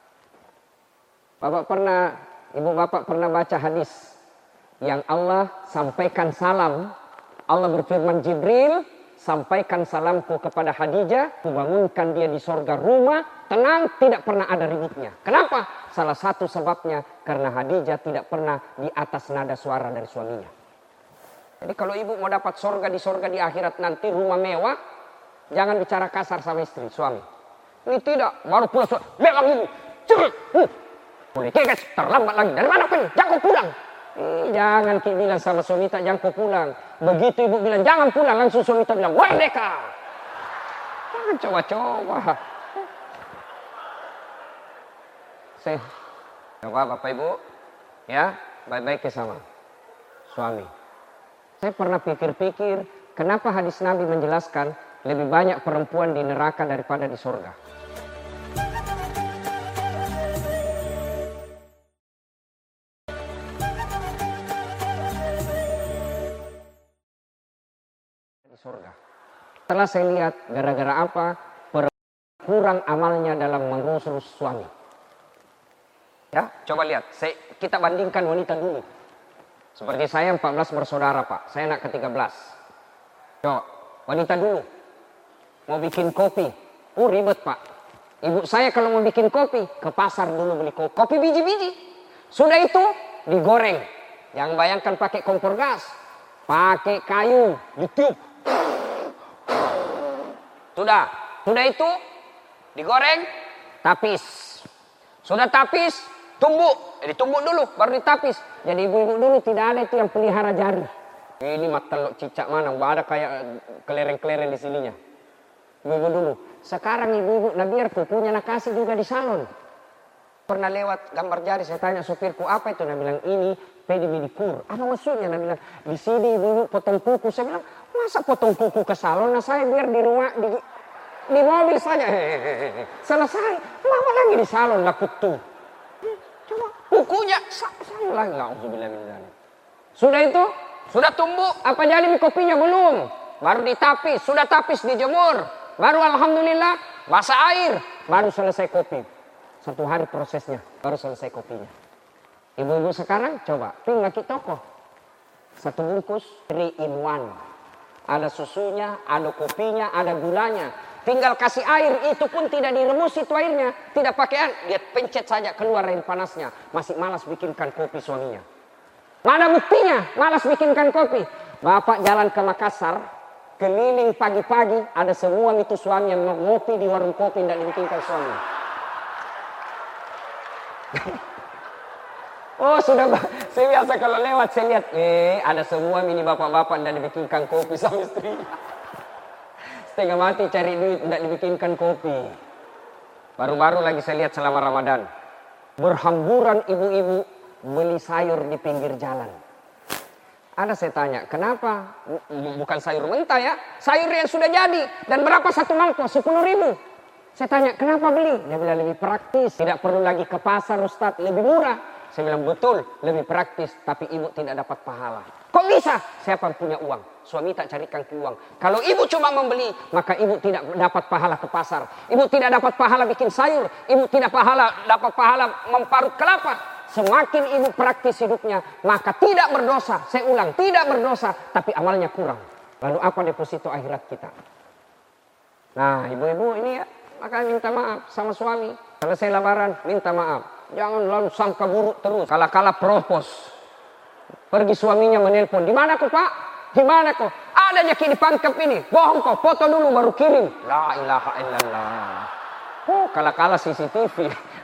Bapak pernah, ibu bapak pernah baca hadis yang Allah sampaikan salam. Allah berfirman, Jibril, sampaikan salamku kepada Khadijah. Kubangunkan dia di sorga rumah, tenang, tidak pernah ada ributnya. Kenapa? Salah satu sebabnya karena Khadijah tidak pernah di atas nada suara dari suaminya. Jadi kalau ibu mau dapat sorga di sorga di akhirat nanti rumah mewah, jangan bicara kasar sama istri, suami. Ini tidak, baru pulang suami, memang ibu, cerit, uh. boleh keges, terlambat lagi, dari mana kau? Jangan kau pulang. Eh, jangan kita bilang sama suami tak jangan kau pulang. Begitu ibu bilang jangan pulang, langsung suami tak bilang merdeka. Jangan coba-coba. Saya, coba Bapak Ibu, ya baik-baik ke sama suami. Saya pernah pikir-pikir, kenapa hadis Nabi menjelaskan lebih banyak perempuan di neraka daripada di surga. Di surga. Setelah saya lihat, gara-gara apa? Kurang amalnya dalam mengurus suami. Ya, coba lihat. Saya, kita bandingkan wanita dulu. Seperti saya empat belas bersaudara Pak, saya anak ke tiga belas. Yo, wanita dulu mau bikin kopi, oh ribet Pak. Ibu saya kalau mau bikin kopi, ke pasar dulu beli kopi, kopi biji-biji. Sudah itu digoreng. Yang bayangkan pakai kompor gas, pakai kayu, ditiup. Sudah, sudah itu digoreng, tapis. Sudah tapis, tumbuk. Jadi tumbuk dulu, baru ditapis. Jadi ibu-ibu dulu tidak ada itu yang pelihara jari. Ini matelok cicak mana, nggak ada kayak kelereng-kelereng di sininya. Ibu-ibu dulu. Sekarang ibu-ibu, nah biar kukunya nak kasih juga di salon. Pernah lewat gambar jari, saya tanya supirku apa itu, nah bilang ini pedicure. Apa maksudnya? Nah bilang di sini ibu-ibu potong kuku. Saya bilang masa potong kuku ke salon? Nah saya biar di rumah di, di mobil saja. Hehehe. Selesai. Lama lagi di salon lakut tuh. Coba kukunya saya lagi nggak. Sudah itu, sudah tumbuk. Apa jadi kopinya belum? Baru ditapis, sudah tapis dijemur. Baru alhamdulillah basah air, baru selesai kopi. Satu hari prosesnya, baru selesai kopinya. Ibu-ibu sekarang coba, tinggal ke toko. Satu bungkus three in one. Ada susunya, ada kopinya, ada gulanya. Tinggal kasih air, itu pun tidak diremus itu airnya. Tidak pakai air, dia pencet saja keluar air panasnya. Masih malas bikinkan kopi suaminya. Mana buktinya, malas bikinkan kopi. Bapak jalan ke Makassar, keliling pagi-pagi, ada semua itu suami yang mau ngopi di warung kopi tidak dibikinkan suami. Oh sudah, saya biasa kalau lewat saya lihat, eh ada semua ini bapak-bapak tidak dibikinkan kopi sama istrinya. Setengah mati cari duit tidak dibikinkan kopi. Baru-baru lagi saya lihat selama Ramadan, berhamburan ibu-ibu beli sayur di pinggir jalan. Ada saya tanya, kenapa? Bukan sayur mentah ya, sayur yang sudah jadi. Dan berapa satu mangkok? sepuluh ribu. Saya tanya, kenapa beli? Dia bilang lebih praktis, tidak perlu lagi ke pasar Ustadz, lebih murah. Saya bilang betul, lebih praktis, tapi ibu tidak dapat pahala. Kok bisa? Siapa punya uang? Suami tak carikan ke uang. Kalau ibu cuma membeli, maka ibu tidak dapat pahala ke pasar. Ibu tidak dapat pahala bikin sayur. Ibu tidak pahala dapat pahala memparut kelapa. Semakin ibu praktis hidupnya, maka tidak berdosa. Saya ulang, tidak berdosa, tapi amalnya kurang. Lalu apa deposito akhirat kita? Nah, ibu-ibu ini ya, maka minta maaf sama suami. Selesai lebaran, minta maaf. Jangan lalu sangka buruk terus. Kala-kala propos. Pergi suaminya menelpon. Di mana kau Pak? Di mana kau? Ada jaki di pangkep ini. Bohong kau, foto dulu baru kirim. La ilaha illallah. Oh, kala-kala C C T V.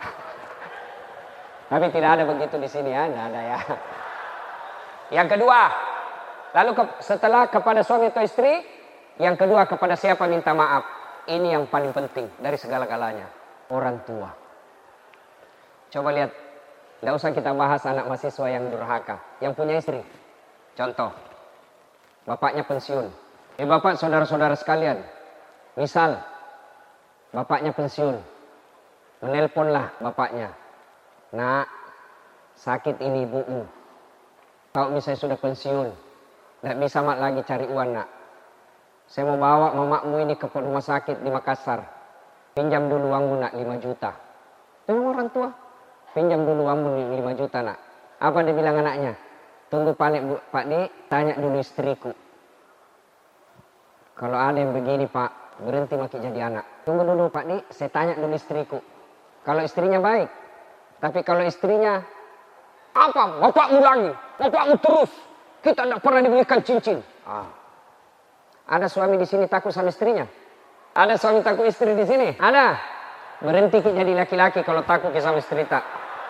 Tapi tidak ada begitu di sini ya, tidak ada ya. Yang kedua, lalu ke, setelah kepada suami atau istri, yang kedua kepada siapa minta maaf. Ini yang paling penting dari segala-galanya. Orang tua. Coba lihat, tidak usah kita bahas anak mahasiswa yang durhaka, yang punya istri. Contoh, bapaknya pensiun. Eh bapak, saudara-saudara sekalian, misal bapaknya pensiun, menelponlah bapaknya. Nak, sakit ini ibumu. Kau misalnya sudah pensiun, tidak bisa mak lagi cari uang nak. Saya mau bawa mamamu ini ke rumah sakit di Makassar. Pinjam dulu uangmu nak lima juta. Itu orang tua. Pinjam dulu uangmu lima juta nak. Apa dia bilang anaknya? Tunggu Pak Pak Di, tanya dulu istriku. Kalau ada yang begini Pak, berhenti maki jadi anak. Tunggu dulu Pak Di, saya tanya dulu istriku. Kalau istrinya baik. Tapi kalau istrinya, apa? Bapakmu lagi, bapakmu terus. Kita tidak pernah dibelikan cincin. Ah. Ada suami di sini takut sama istrinya? Ada suami takut istri di sini? Ada. Berhenti jadi laki-laki kalau takut sama istri tak.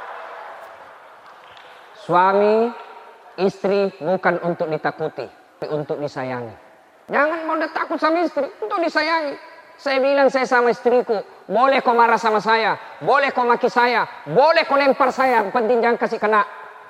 Suami, istri bukan untuk ditakuti, tapi untuk disayangi. Jangan mau takut sama istri, untuk disayangi. Saya bilang saya sama istriku, boleh kau marah sama saya, boleh kau maki saya, boleh kau lempar saya, penting jangan kasih kena.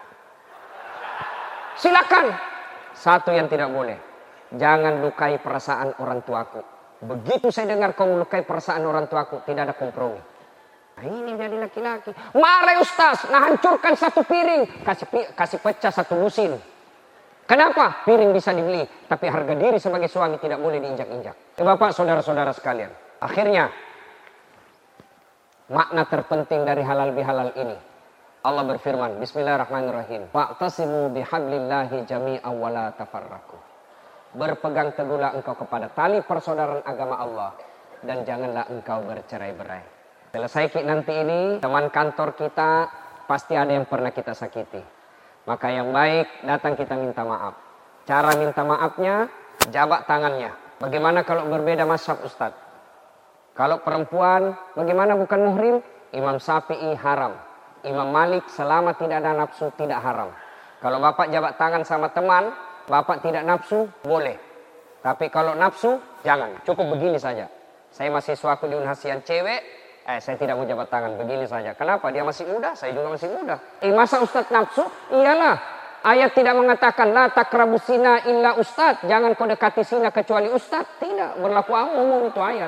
Silakan. Satu yang tidak boleh, jangan lukai perasaan orang tuaku. Begitu saya dengar kau melukai perasaan orang tuaku, tidak ada kompromi. Nah, ini jadi laki-laki. Marah Ustaz, nah hancurkan satu piring, kasih kasih pecah satu lusin. Kenapa? Piring bisa dibeli, tapi harga diri sebagai suami tidak boleh diinjak-injak. Ya, Bapak, saudara-saudara sekalian. Akhirnya, makna terpenting dari halal bihalal ini. Allah berfirman, Bismillahirrahmanirrahim. Wa'tasimu bihablillahi jami'an wa la tafarraqu. Berpegang teguhlah engkau kepada tali persaudaraan agama Allah dan janganlah engkau bercerai-berai. Selesai nanti ini, teman kantor kita pasti ada yang pernah kita sakiti. Maka yang baik datang kita minta maaf. Cara minta maafnya, jabat tangannya. Bagaimana kalau berbeda mazhab Ustadz? Kalau perempuan, bagaimana bukan muhrim? Imam Syafi'i haram. Imam Malik selama tidak ada nafsu tidak haram. Kalau bapak jabat tangan sama teman, bapak tidak nafsu, boleh. Tapi kalau nafsu, jangan. Cukup begini saja. Saya mahasiswa kuliah hasian cewek, eh saya tidak mau jabat tangan, begini saja. Kenapa? Dia masih muda, saya juga masih muda. Eh masa Ustadz nafsu? Iyalah. Ayat tidak mengatakan, la takrabu zina illa Ustadz. Jangan kau dekati zina kecuali Ustadz. Tidak, berlaku umum itu ayat.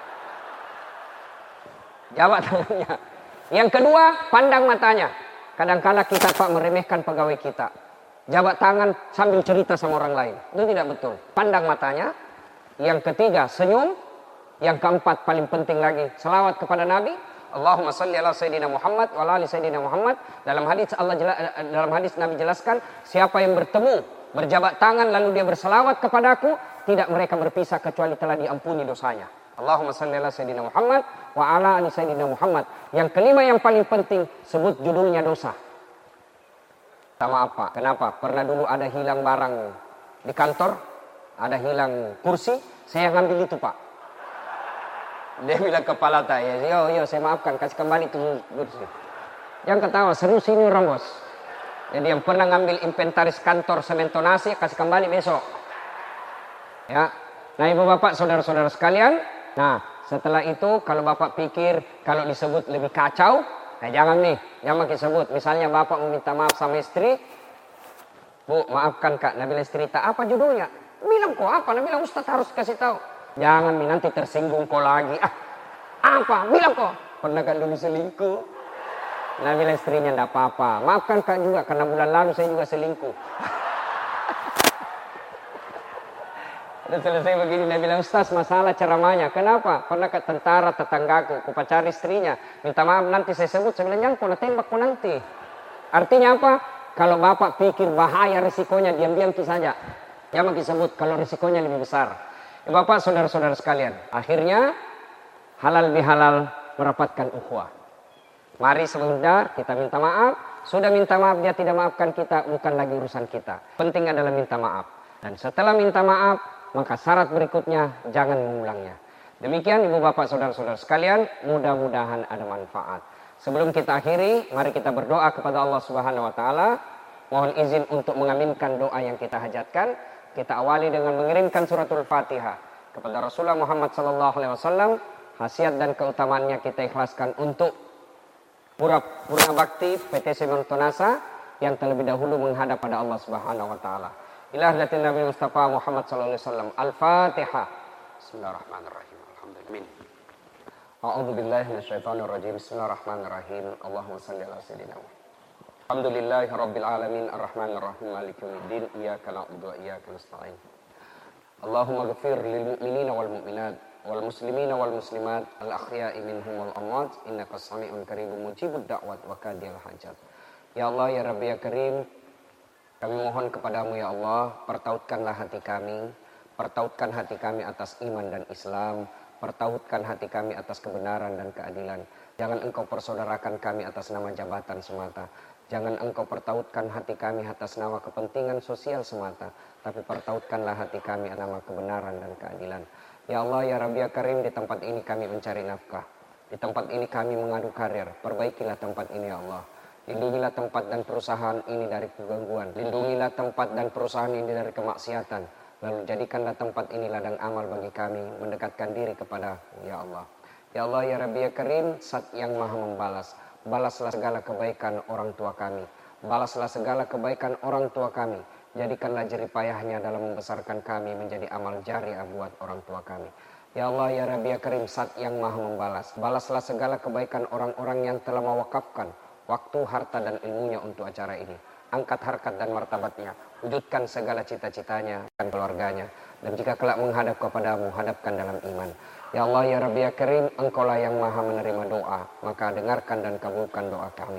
Jabat tangannya. Yang kedua, pandang matanya. Kadang-kadang kita Pak meremehkan pegawai kita. Jabat tangan sambil cerita sama orang lain. Itu tidak betul. Pandang matanya. Yang ketiga, senyum. Yang keempat, paling penting lagi, selawat kepada Nabi. Allahumma salli ala Sayyidina Muhammad wa ala ali Sayyidina Muhammad. Dalam hadis Allah dalam hadis Nabi jelaskan, siapa yang bertemu, berjabat tangan lalu dia berselawat kepadaku, tidak mereka berpisah kecuali telah diampuni dosanya. Allahumma salli ala Sayyidina Muhammad wa ala ali Sayyidina Muhammad. Yang kelima yang paling penting, sebut judulnya dosa. Sama apa? Kenapa? Pernah dulu ada hilang barang di kantor, ada hilang kursi, saya ngambil itu Pak. Dia bilang kepala saya, yo yo saya maafkan, kasih kembali itu kursi. Yang ketawa, seru sini orang bos. Jadi yang pernah ngambil inventaris kantor sementonasi, kasih kembali besok. Ya, nah ibu bapak saudara-saudara sekalian, nah setelah itu kalau bapak pikir kalau disebut lebih kacau, nah jangan nih, jangan disebut. Misalnya bapak meminta maaf sama istri, Bu maafkan kak, Nabila cerita apa judulnya? Bilang kok apa? Nabila Ustaz harus kasih tahu. Jangan nih nanti tersinggung kok lagi. Ah, apa? Bilang kok. Pernah kan dulu selingkuh? Nabila istrinya enggak apa-apa. Maafkan kak juga karena bulan lalu saya juga selingkuh. Udah selesai begini Nabila Ustaz masalah ceramahnya. Kenapa? Pernah ke tentara tetanggaku, ku pacar istrinya. Minta maaf nanti saya sebut. Saya bilang jangan kau tembak kau nanti. Artinya apa? Kalau bapak pikir bahaya risikonya diam-diam itu saja. Jangan disebut kalau risikonya lebih besar. Ya, bapak saudara-saudara sekalian, akhirnya halal bihalal merapatkan ukhuwah. Mari sebentar kita minta maaf. Sudah minta maaf dia tidak maafkan kita, bukan lagi urusan kita. Penting adalah minta maaf. Dan setelah minta maaf, maka syarat berikutnya jangan mengulangnya. Demikian ibu bapak saudara-saudara sekalian, mudah-mudahan ada manfaat. Sebelum kita akhiri, mari kita berdoa kepada Allah Subhanahu wa taala. Mohon izin untuk mengaminkan doa yang kita hajatkan. Kita awali dengan mengirimkan suratul Fatihah kepada Rasulullah Muhammad sallallahu alaihi wasallam. Khasiat dan keutamaannya kita ikhlaskan untuk pura pura bakti P T Sementonasa yang terlebih dahulu menghadap pada Allah Subhanahu wa taala. Ila hadatin Nabi Mustafa Muhammad sallallahu alaihi wasallam. Al-Fatihah. Bismillahirrahmanirrahim. Alhamdulillah. A'udzu billahi minasyaitonir rajim. Bismillahirrahmanirrahim. Allahumma shalli ala sayyidina Muhammad. Alhamdulillahi rabbil alamin arrahmanir rahim maliki yaumiddin iyyaka na'budu wa iyyaka nasta'in. Allahumma ighfir lil mu'minina wal mu'minat wal muslimina wal muslimat al ahya'i minhum wal amwat innaka sami'un qaribun mujibud da'wat wa kadhil hajat. Ya Allah ya Rabbi ya Karim, kami mohon kepadamu ya Allah, pertautkanlah hati kami, pertautkan hati kami atas iman dan Islam, pertautkan hati kami atas kebenaran dan keadilan. Jangan engkau persaudarakan kami atas nama jabatan semata. Jangan engkau pertautkan hati kami atas nama kepentingan sosial semata, tapi pertautkanlah hati kami atas nama kebenaran dan keadilan. Ya Allah, ya Rabbi, ya Karim, di tempat ini kami mencari nafkah. Di tempat ini kami mengadu karir. Perbaikilah tempat ini ya Allah. Lindungilah tempat dan perusahaan ini dari kegangguan. Lindungilah tempat dan perusahaan ini dari kemaksiatan. Lalu jadikanlah tempat ini ladang amal bagi kami, mendekatkan diri kepada ya Allah. Ya Allah, ya Rabbi, ya Karim, Zat yang maha membalas. Balaslah segala kebaikan orang tua kami. Balaslah segala kebaikan orang tua kami. Jadikanlah jeripayahnya dalam membesarkan kami menjadi amal jariah buat orang tua kami. Ya Allah, ya Rabbi, ya Karim, Zat yang maha membalas. Balaslah segala kebaikan orang-orang yang telah mewakafkan waktu, harta, dan ilmunya untuk acara ini. Angkat harkat dan martabatnya. Wujudkan segala cita-citanya dan keluarganya. Dan jika kelak menghadap kepadamu, hadapkan dalam iman. Ya Allah, ya Rabbi, ya Karim, engkaulah yang maha menerima doa. Maka dengarkan dan kabulkan doa kami.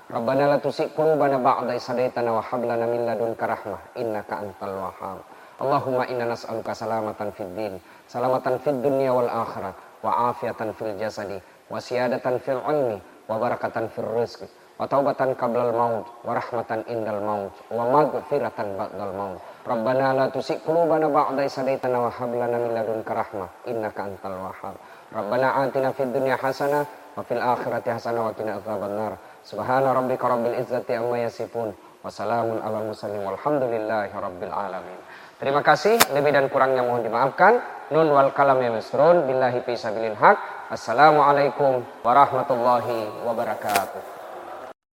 Rabbana la tuzigh qulubana ba'da idh hadaitana wa hab lana min ladunka rahmah innaka antal wahhab. Allahumma inna nas'aluka salamatan fid din, salamatan fid dunya wal akhirah, wa afiatan fil jasadi, wa siyadatan fil ilmi, wa barakatan fil rizqi, wa taubatan qablal maut, wa rahmatan indal maut, wa maghfiratan ba'dal maut. Rabbana la tuzigh qulubana ba'da idh hadaitana wa hab lana min ladunka rahmah innaka antal wahhab. Rabbana atina fid dunya hasanah wa fil akhirati hasanah wa qina adzabannar. Subhana rabbika rabbil izzati amma yasifun wa salamun alal mursalin walhamdulillahi rabbil alamin. Terima kasih, lebih dan kurangnya mohon dimaafkan. Nun wal kalam ya misrun billahi fi sabilil haq. Assalamualaikum warahmatullahi wabarakatuh.